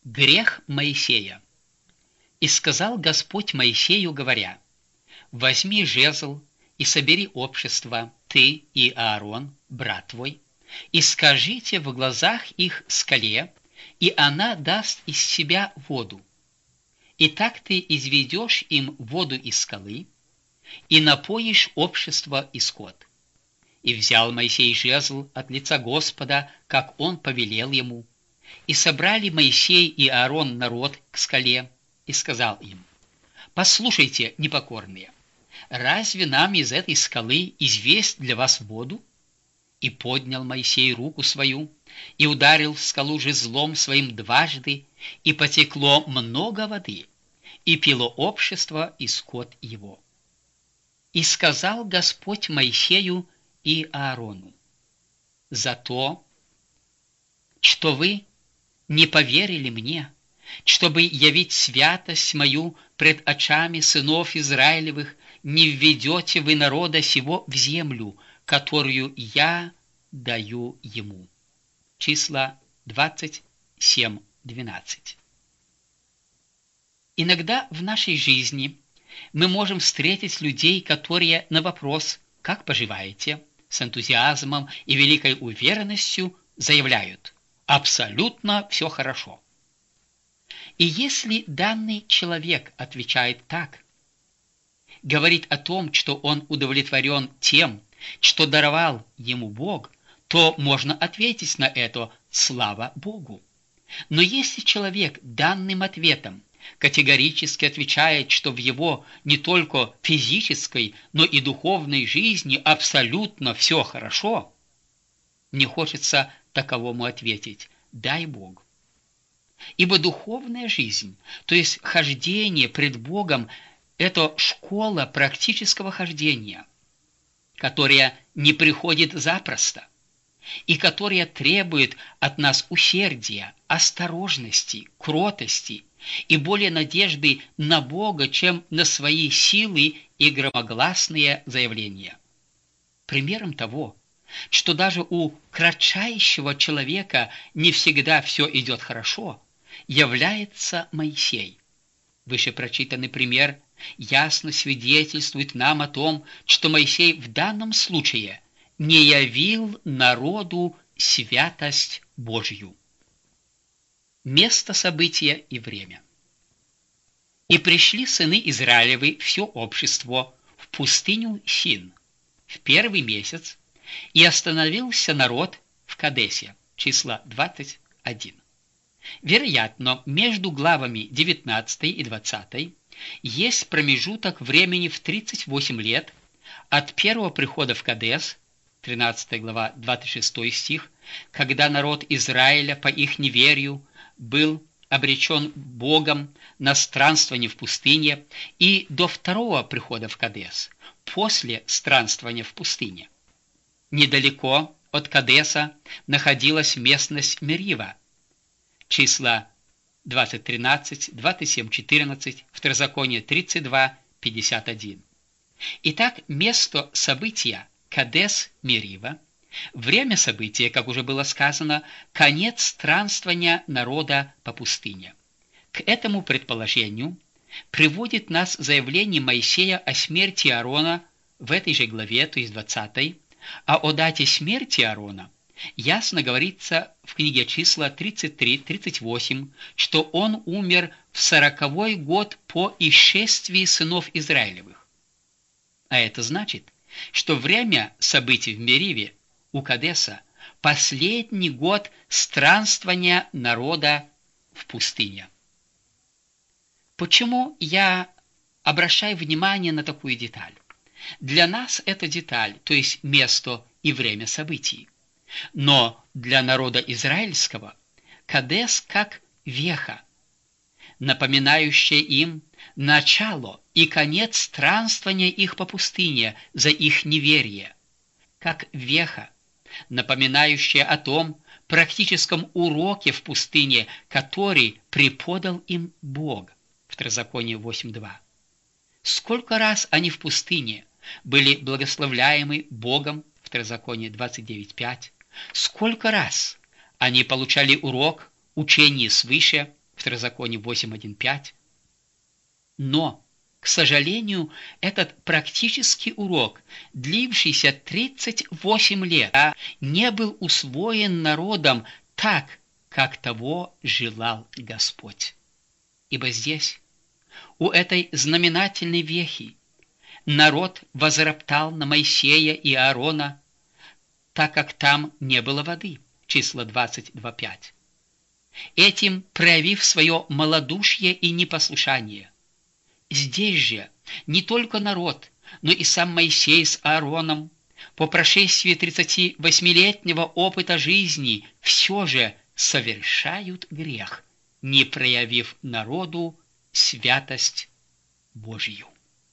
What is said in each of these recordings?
Грех Моисея. И сказал Господь Моисею, говоря: «Возьми жезл и собери общество, ты и Аарон, брат твой, и скажите в глазах их скале, и она даст из себя воду. И так ты изведешь им воду из скалы, и напоишь общество и скот». И взял Моисей жезл от лица Господа, как он повелел ему. И собрали Моисей и Аарон народ к скале, и сказал им: «Послушайте, непокорные, разве нам из этой скалы известь для вас воду?» И поднял Моисей руку свою, и ударил в скалу жезлом своим дважды, и потекло много воды, и пило общество и скот его. И сказал Господь Моисею и Аарону: «За то, что вы не поверили мне, чтобы явить святость мою пред очами сынов Израилевых, не введете вы народа сего в землю, которую я даю ему». Числа 27:12. Иногда в нашей жизни мы можем встретить людей, которые на вопрос «Как поживаете?» с энтузиазмом и великой уверенностью заявляют: «Абсолютно все хорошо». И если данный человек отвечает так, говорит о том, что он удовлетворен тем, что даровал ему Бог, то можно ответить на это: слава Богу. Но если человек данным ответом категорически отвечает, что в его не только физической, но и духовной жизни абсолютно все хорошо, мне хочется таковому ответить: дай Бог. Ибо духовная жизнь, то есть хождение пред Богом, это школа практического хождения, которая не приходит запросто и которая требует от нас усердия, осторожности, кротости и более надежды на Бога, чем на свои силы и громогласные заявления. Примером того, что даже у кратчайшего человека не всегда все идет хорошо, является Моисей. Вышепрочитанный пример ясно свидетельствует нам о том, что Моисей в данном случае не явил народу святость Божью. Место события и время. «И пришли сыны Израилевы, все общество, в пустыню Син в первый месяц, и остановился народ в Кадесе». Числа 21. Вероятно, между главами 19 и 20 есть промежуток времени в 38 лет от первого прихода в Кадес, 13 глава, 26 стих, когда народ Израиля по их неверию был обречен Богом на странствование в пустыне, и до второго прихода в Кадес, после странствования в пустыне. Недалеко от Кадеса находилась местность Мерива. Числа 20:13, 27:14, Второзаконие 32:51. Итак, место события Кадес Мерива, время события, как уже было сказано, конец странствования народа по пустыне. К этому предположению приводит нас заявление Моисея о смерти Аарона в этой же главе, то есть 20, а о дате смерти Аарона ясно говорится в книге Числа 33-38, что он умер в 40-й год по исшествии сынов Израилевых. А это значит, что время событий в Мериве у Кадеса последний год странствования народа в пустыне. Почему я обращаю внимание на такую деталь? Для нас это деталь, то есть место и время событий. Но для народа израильского Кадес как веха, напоминающая им начало и конец странствования их по пустыне за их неверие, как веха, напоминающая о том практическом уроке в пустыне, который преподал им Бог. Второзаконие 8:2. Сколько раз они в пустыне были благословляемы Богом, Второзаконие 29:5. Сколько раз они получали урок, учение свыше, Второзаконие 8:1-5. Но, к сожалению, этот практический урок, длившийся 38 лет, не был усвоен народом так, как того желал Господь. Ибо здесь, у этой знаменательной вехи, народ возроптал на Моисея и Аарона, так как там не было воды. Числа 22:5. Этим проявив свое малодушие и непослушание. Здесь же не только народ, но и сам Моисей с Аароном по прошествии 38-летнего опыта жизни все же совершают грех, не проявив народу святость Божью.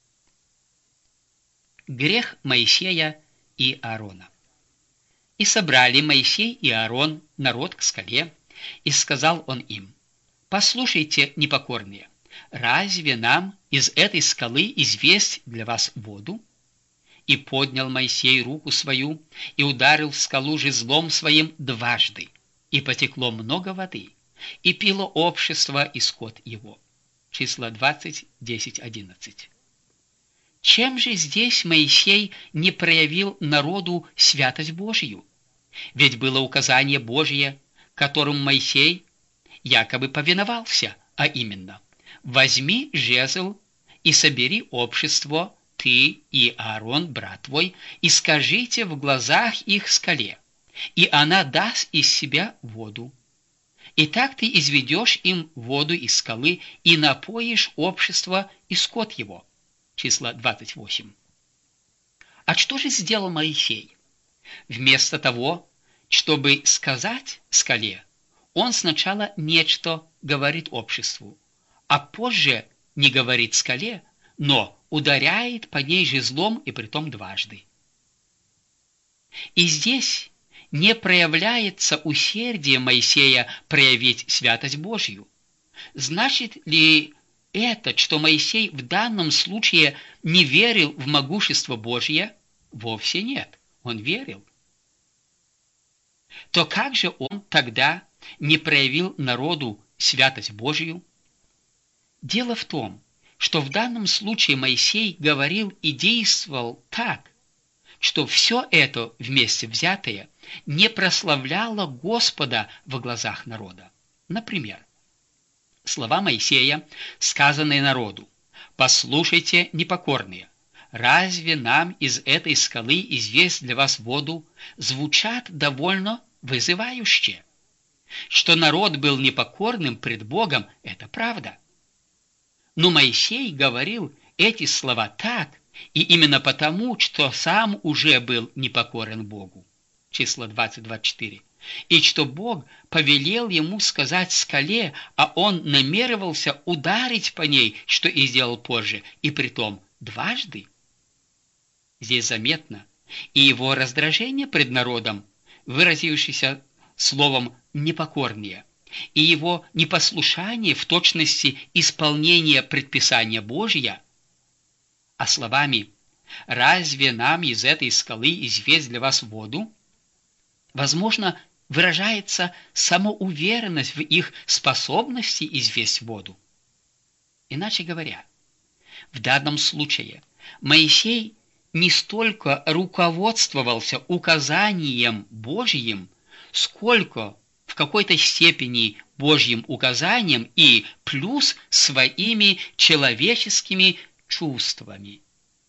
Грех Моисея и Аарона. «И собрали Моисей и Аарон народ к скале, и сказал он им: послушайте, непокорные, разве нам из этой скалы известь для вас воду? И поднял Моисей руку свою, и ударил в скалу жезлом своим дважды, и потекло много воды, и пило общество и скот его». Числа 20:10-11. Чем же здесь Моисей не проявил народу святость Божью? Ведь было указание Божье, которому Моисей якобы повиновался, а именно: «Возьми жезл и собери общество, ты и Аарон, брат твой, и скажите в глазах их скале, и она даст из себя воду. И так ты изведешь им воду из скалы и напоишь общество и скот его». Числа 28. А что же сделал Моисей? Вместо того, чтобы сказать скале, он сначала нечто говорит обществу, а позже не говорит скале, но ударяет по ней жезлом, и притом дважды. И здесь не проявляется усердие Моисея проявить святость Божью. Значит ли это, что Моисей в данном случае не верил в могущество Божье? Вовсе нет, он верил. То как же он тогда не проявил народу святость Божью? Дело в том, что в данном случае Моисей говорил и действовал так, что все это вместе взятое не прославляло Господа в глазах народа. Например, слова Моисея, сказанные народу: «Послушайте, непокорные, разве нам из этой скалы известь для вас воду?» звучат довольно вызывающе. Что народ был непокорным пред Богом, это правда. Но Моисей говорил эти слова так, и именно потому, что сам уже был непокорен Богу. Числа 20-24. И что Бог повелел ему сказать скале, а он намеревался ударить по ней, что и сделал позже, и притом дважды. Здесь заметно и его раздражение пред народом, выразившееся словом «непокорные», и его непослушание в точности исполнения предписания Божия, а словами «разве нам из этой скалы известь для вас воду?» возможно, выражается самоуверенность в их способности известь воду. Иначе говоря, в данном случае Моисей не столько руководствовался указанием Божьим, сколько в какой-то степени Божьим указанием и плюс своими человеческими чувствами.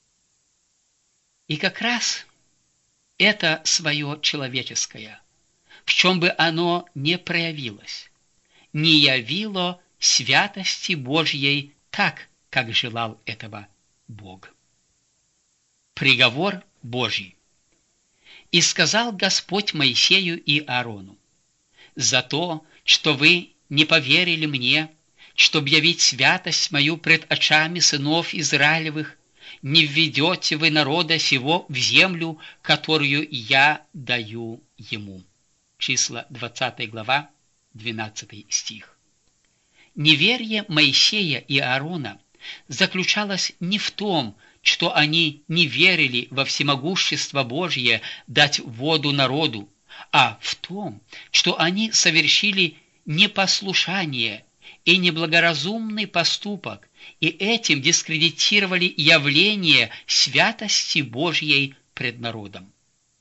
И как раз это свое человеческое, в чем бы оно ни проявилось, не явило святости Божьей так, как желал этого Бог. Приговор Божий. «И сказал Господь Моисею и Аарону: за то, что вы не поверили мне, чтоб явить святость мою пред очами сынов Израилевых, не введете вы народа сего в землю, которую я даю ему». Числа 20 глава, 12 стих. Неверие Моисея и Аарона заключалось не в том, что они не верили во всемогущество Божье дать воду народу, а в том, что они совершили непослушание и неблагоразумный поступок, и этим дискредитировали явление святости Божьей пред народом.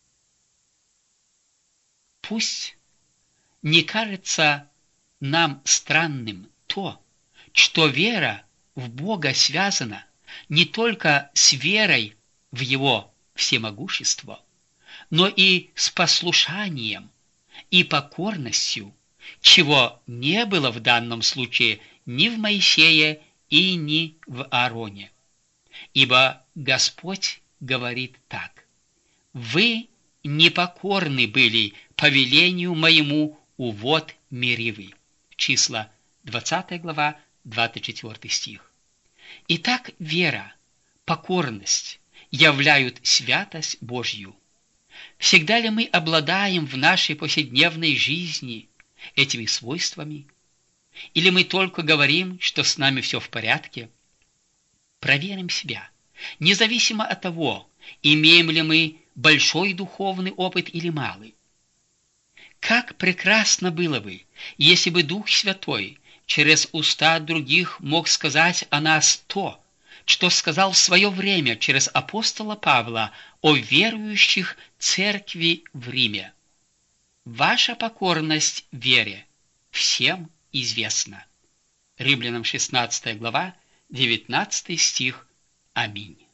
Пусть не кажется нам странным то, что вера в Бога связана не только с верой в Его всемогущество, но и с послушанием и покорностью, чего не было в данном случае ни в Моисее и ни в Аароне. Ибо Господь говорит так: «Вы непокорны были повелению моему у вод Меривы». Числа 20 глава, 24 стих. Итак, вера, покорность являют святость Божью. Всегда ли мы обладаем в нашей повседневной жизни этими свойствами? Или мы только говорим, что с нами все в порядке? Проверим себя, независимо от того, имеем ли мы большой духовный опыт или малый. Как прекрасно было бы, если бы Дух Святой через уста других мог сказать о нас то, что сказал в свое время через апостола Павла о верующих церкви в Риме. Ваша покорность вере всем известна. Римлянам 16 глава, 19 стих. Аминь.